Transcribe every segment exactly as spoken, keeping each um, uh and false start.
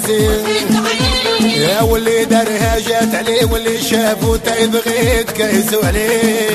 كيسوالي يا واللي دارها جات عليه واللي شافو تيبغي تكيسوالي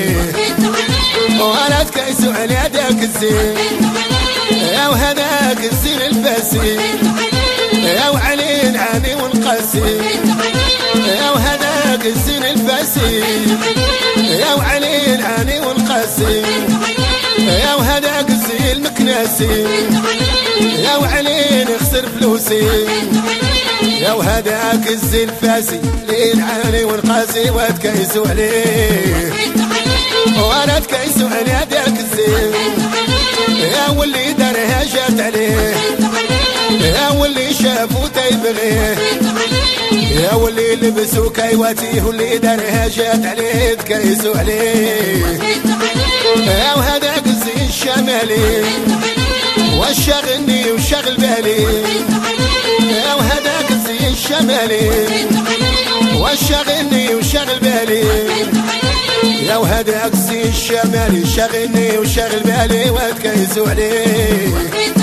وانا تكيسوالي هداك الزين يا وهداك الزين الفاسي يا وعلي نعاني ونقاسي يا وهداك الزين الفاسي يا وعلي نعاني ونقاسي يا وهداك الزين المكناسي يا وعلي نخسر فلوسي يا وهداك الزين الفاسي اللي نعاني ونقاسي وتكيسو عليه وانا تكيسو عليه هداك الزين يا واللي دارها جات عليه يا واللي شافو تيبغيه يا واللي لبسو كيواتيه واللي دارها جات عليه تكيسو عليه يا وهداك الزين الشمالي وشغلني وشغل بالي يا وهداك الزين الشمالي وشغلني وشغل بالي يا وهداك الزين الشمالي شغلني وشغل بالي وتكيسو عليه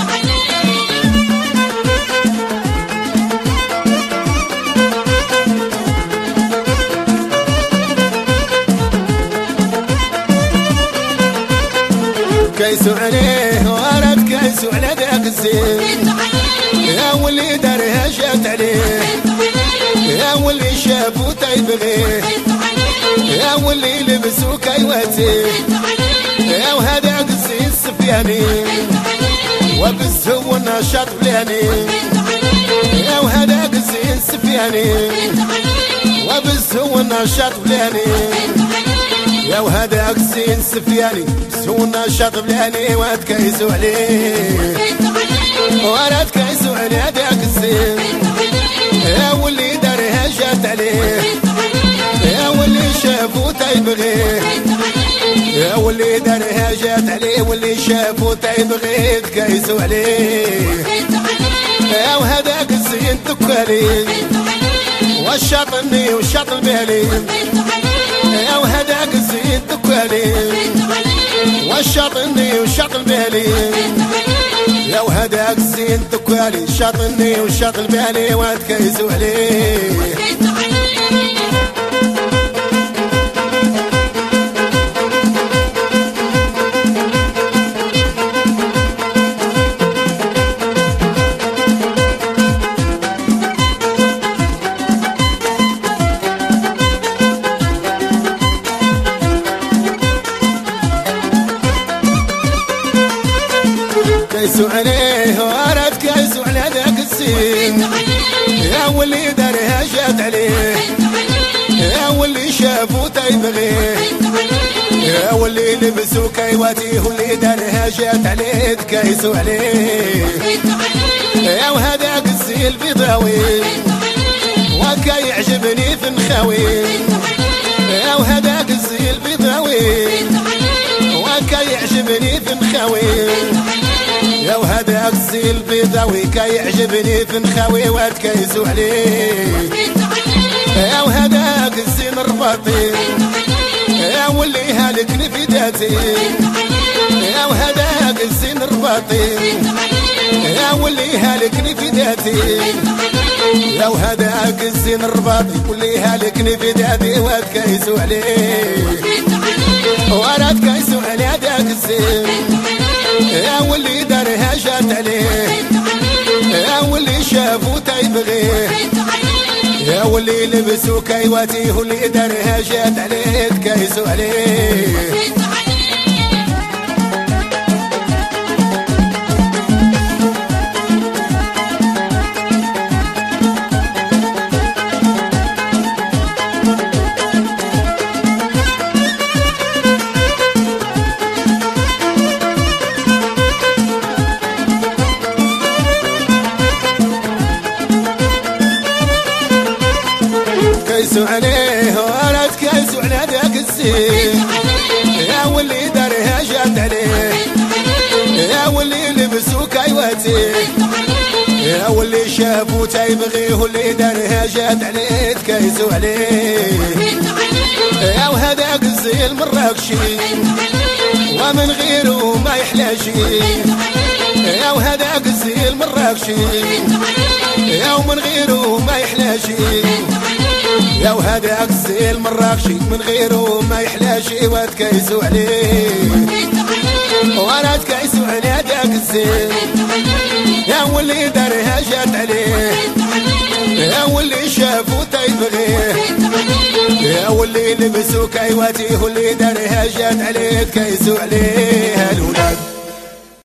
كيسو عليه ورد كيسو على ذاك الزين يا واللي دارها جات عليه يا واللي شافو تيبغيه يا واللي لبسو كيواتيه يا وهداك الزين السفياني وبالزو والنشاط بلاني يا وهداك الزين السفياني وبالزو والنشاط بلاني يا وهداك الزين السفياني سونا شاط بلاني وتكيسو عليه وانا تكيسو عليه هداك الزين يا واللي دارها جات عليه يا واللي شافو تيبغيه يا واللي دارها جات عليه واللي شافو تيبغيه تكيسو عليه يا وهداك الزين دكالي والشاطني والشاطن بالي يا وهداك الزين دكالي والشاطني وشاطن بالي يا وهداك الزين دكالي شاطني وشاطن بالي وتكيسو عليه كيسو عليه ورد كيسو على ذاك الزين يا واللي دارها جات عليه يا واللي شافو تيبغيه يا واللي لبسو كيواتيه واللي دارها جات عليه تكيسو عليه يا وهداك الزين البيضاوي وكيعجبني في النخاوي يا وهداك الزين البيضاوي وكيعجبني في النخاوي يا وهداك الزين البيضاوي كيعجبني في نخاوي وتكيسو عليه يا وهداك الزين الرباطي يا واللي هالكني في ذاتي يا وهداك الزين الرباطي يا واللي هالكني في ذاتي يا وهداك الزين الرباطي واللي هالكني في ذاتي وتكيسو عليه وانا تكيسو عليه هداك الزين يا واللي دارها جات عليه يا واللي شافو تيبغيه يا واللي لبسو كيواتيه واللي دارها جات عليه تكيسو عليه كيسو عليه ولا تكيسو على ذاك الزين يا واللي دارها جات عليه يا واللي لبسو كيواتيه يا واللي شافو تيبغيه واللي دارها جات عليه تكيسو عليه يا وهداك الزين المراكشي ومن غيره ما يحلاشي يا وهداك الزين المراكشي يا ومن غيره ما يحلاشي يا وهذاك الزيل مراكشي من غيره ما يحلاشي وتكيسوا عليه وانا تكيسوا على هذاك الزيل يا واللي دارها جات عليه يا واللي شافو تيبغيه يا واللي لبسو كايواتيه واللي دارها جات عليه تكيسوا عليه الولاد.